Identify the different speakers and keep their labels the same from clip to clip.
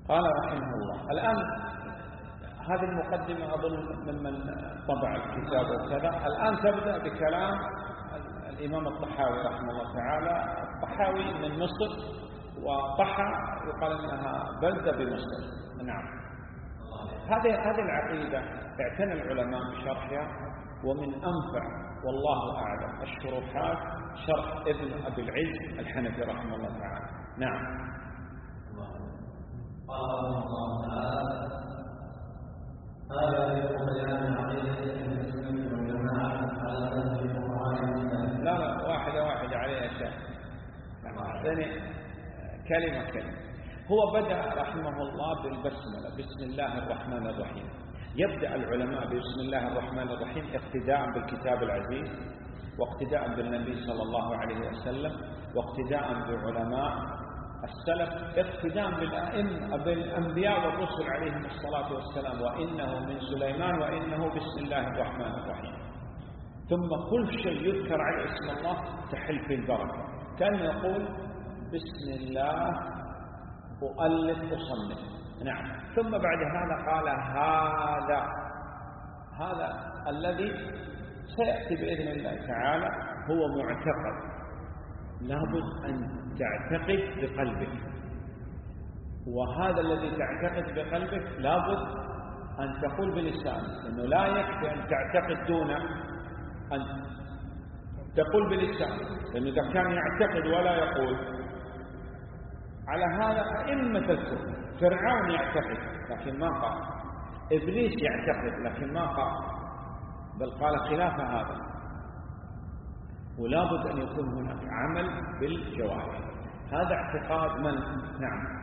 Speaker 1: قال رحمه الله. الآن هذه المقدمة أظن ممن طبع الكتاب وكذا. الآن تبدأ بكلام الإمام الطحاوي رحمه الله تعالى. الطحاوي من مصر، وطحا يقال أنها بلدة بمصر. نعم. هذه العقيدة اعتنى العلماء بشرحها، ومن أنفع والله أعلم الشروحات شرح ابن أبي العز الحنفي رحمه الله تعالى. نعم.
Speaker 2: قال الله تعالى: هذا يقول بيان عقيدة أهل السنة والجماعة على مذهب القرآن.
Speaker 1: لا واحدة عليها شيء. كلمة. هو بدأ رحمه الله بالبسملة، بسم الله الرحمن الرحيم. يبدأ العلماء بسم الله الرحمن الرحيم اقتداء بالكتاب العزيز، واقتداء بالنبي صلى الله عليه وسلم، واقتداء بعلماء السلف، اقتداء بالأنبياء والرسل عليهم الصلاة والسلام، وإنه من سليمان وإنه بسم الله الرحمن الرحيم. ثم كل شيء يذكر على اسم الله تحل في البركة، كان يقول بسم الله أؤلف أصنف. نعم. ثم بعد هذا قال هذا الذي سيأتي بإذن الله تعالى هو معتقد، لابد أن تعتقد بقلبك، وهذا الذي تعتقد بقلبك لابد أن تقول بلسانك، لأنه لا يكفي أن تعتقد دون أن تقول بلسانك، لأنه إذا كان يعتقد ولا يقول. على هذا أئمة الكفر، فرعون يعتقد لكن ما قال، إبليس يعتقد لكن ما قال، بل قال خلاف هذا. ولا بد أن يكون هناك عمل بالجوارح. هذا اعتقاد من؟ نعم.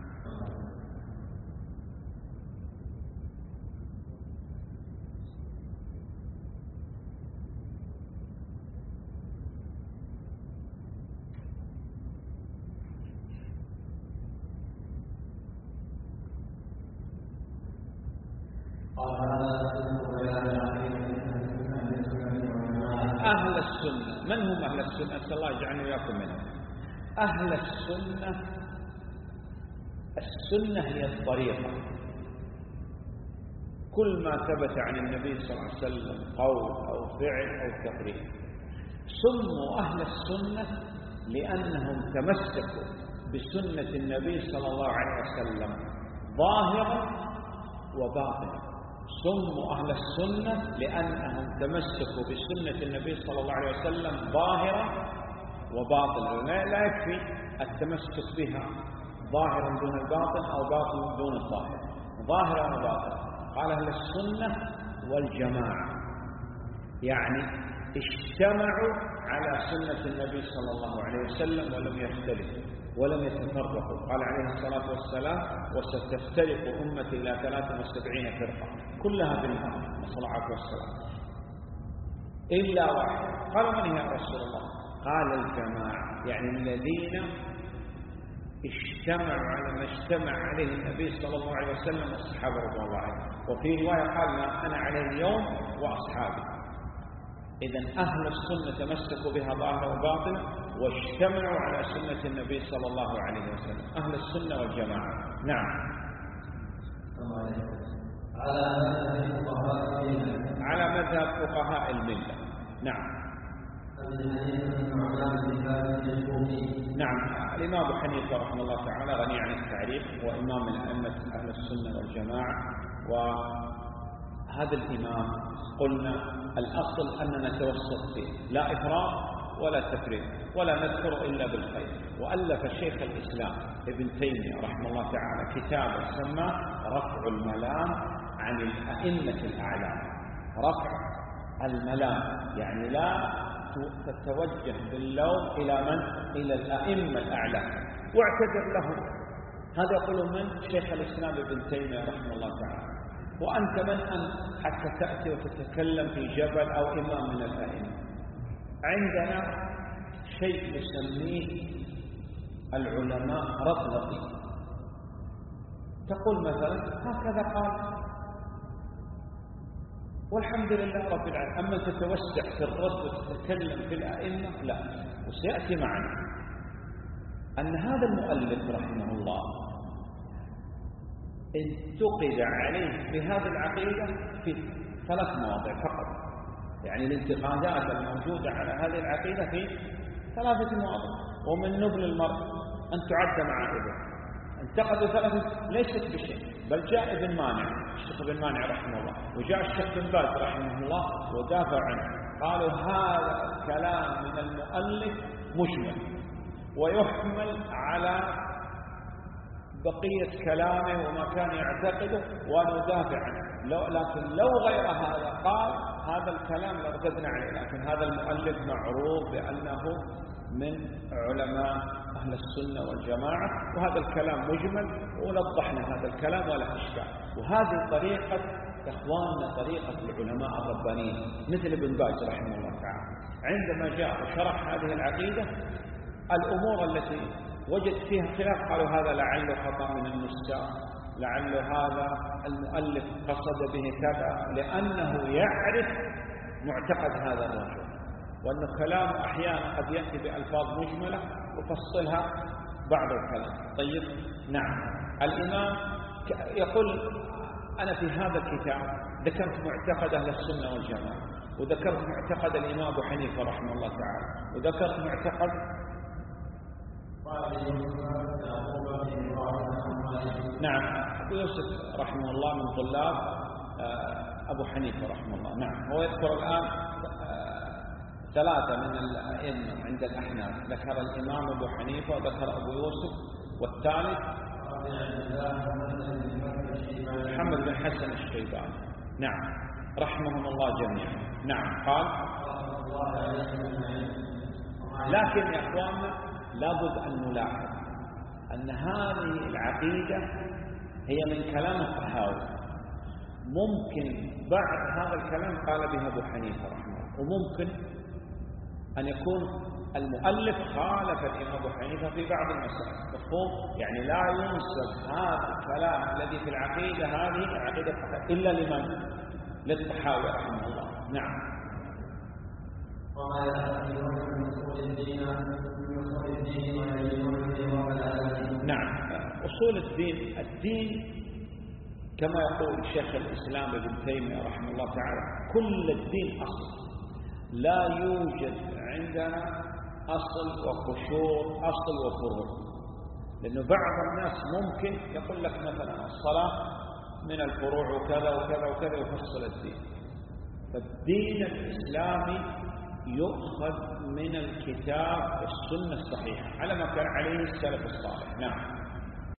Speaker 1: أهل السنة. من هم أهل السنة؟ أسأل الله يجعلنا وياكم منهم. أهل السنة، السنة هي الطريقة، كل ما ثبت عن النبي صلى الله عليه وسلم قول أو فعل أو تقرير. سموا أهل السنة لأنهم تمسكوا بسنة النبي صلى الله عليه وسلم ظاهرا وباطنا. سموا أهل السنة لأنهم تمسكوا بسنة النبي صلى الله عليه وسلم ظاهرا وباطنا. لا يكفي التمسك بها ظاهرا دون الباطن أو باطن دون الظاهر، ظاهرا وباطنا. قال أهل السنة والجماعة، يعني اجتمعوا على سنة النبي صلى الله عليه وسلم ولم يختلفوا ولم يتفرقوا. قال عليه الصلاة والسلام: وستفترق أمتي إلى 73 فرقة كلها بالنار، الصلاة والسلام، إلا واحد. قال: من هي يا رسول الله؟ قال: الجماعة، يعني الذين اجتمعوا على ما اجتمع عليه النبي صلى الله عليه وسلم والصحابة رضي الله عنهم. وفي رواية قال: ما أنا عليه اليوم وأصحابي. إذن أهل السنة تمسكوا بها ظاهرا وباطنا واجتمعوا على سنة النبي صلى الله عليه وسلم، أهل السنة والجماعة. نعم. على مذهب فقهاء الملة. نعم. نعم. الإمام أبو حنيفة رحمه الله تعالى غني عن التعريف، وإمام من أئمة أهل السنة والجماعة. وهذا الإمام قلنا الأصل أننا نتوسط فيه، لا إفراط ولا تفريط، ولا نذكر إلا بالخير. وألف شيخ الإسلام ابن تيمية رحمه الله تعالى كتابا سمى رفع الملام عن الأئمة الأعلام. رفع الملام يعني لا تتوجه باللوم إلى من؟ إلى الأئمة الأعلام، واعتذر لهم. هذا يقول من؟ شيخ الإسلام ابن تيمية رحمه الله تعالى. وأنت من أنت حتى تأتي وتتكلم في جبل أو إمام من الأئمة؟ عندنا شيء نسميه العلماء رطلتي. تقول مثلا هكذا قال والحمد لله رب العالمين. أما تتوسع في الرد وتتكلم في الأئمة لا. وسيأتي معنا أن هذا المؤلف رحمه الله انتقد عليه في هذه العقيدة في 3 مواضع فقط. يعني الانتقادات الموجودة على هذه العقيدة في 3 مواضع، ومن نبل المرء أن تعد معائبه. انتقدوا 3 ليست بشيء، بل جاء ابن مانع، الشيخ ابن مانع رحمه الله، وجاء الشيخ بن باز رحمه الله ودافع عنه. قالوا هذا الكلام من المؤلف مجمل ويحمل على بقية كلامه وما كان يعتقده وندافع عنه. لكن لو غير هذا قال هذا الكلام لرددنا عليه، لكن هذا المؤلف معروف بأنه من علماء أهل السنة والجماعة، وهذا الكلام مجمل ونوضحنا هذا الكلام ولا إشكال. وهذه طريقة إخواننا، طريقة العلماء الربانيين مثل ابن باز رحمه الله تعالى، عندما جاء وشرح هذه العقيدة الأمور التي وجد فيها خلاف قالوا هذا لعله خطأ من النساء، لعل هذا المؤلف قصد به كذا، لأنه يعرف معتقد هذا الرجل، وأن كلام أحيانا قد يأتي بألفاظ مجملة وفصلها بعض الكلام. طيب نعم، الإمام يقول أنا في هذا الكتاب ذكرت معتقد أهل السنة والجماعة، وذكرت معتقد الإمام أبو حنيفة رحمه الله تعالى، وذكرت معتقد نعم أبو يوسف رحمه الله من طلاب أبو حنيفة رحمه الله. نعم، هو يذكر الآن 3 من الأئمة عند الأحناف، ذكر الإمام أبو حنيفة وذكر أبو يوسف، والثالث محمد بن حسن الشيباني. نعم رحمهم الله جميعا. نعم قال لكن يا أخواننا لابد أن نلاحظ أن هذه العقيدة هي من كلام الطحاوي، ممكن بعد هذا الكلام قال به أبو حنيفة رحمه الله، وممكن أن يكون المؤلف خالف الإمام أبو حنيفة في بعض المسائل، مفهوم؟ يعني لا ينسب هذا الكلام الذي في العقيدة هذه العقيدة إلا لمن؟ للطحاوي رحمه الله. نعم.
Speaker 2: وما يأخذون من أصول الدين ويجبون
Speaker 1: نعم، أصول الدين، الدين كما يقول شيخ الإسلام ابن تيمية رحمه الله تعالى كل الدين أصل، لا يوجد عندنا أصل وقشور، أصل وفروع. لأنه بعض الناس ممكن يقول لك مثلا الصلاة من الفروع وكذا وكذا وكذا يفصل الدين. فالدين الإسلامي يؤخذ من الكتاب والسنة الصحيحة على ما كان عليه السلف الصالح. نعم.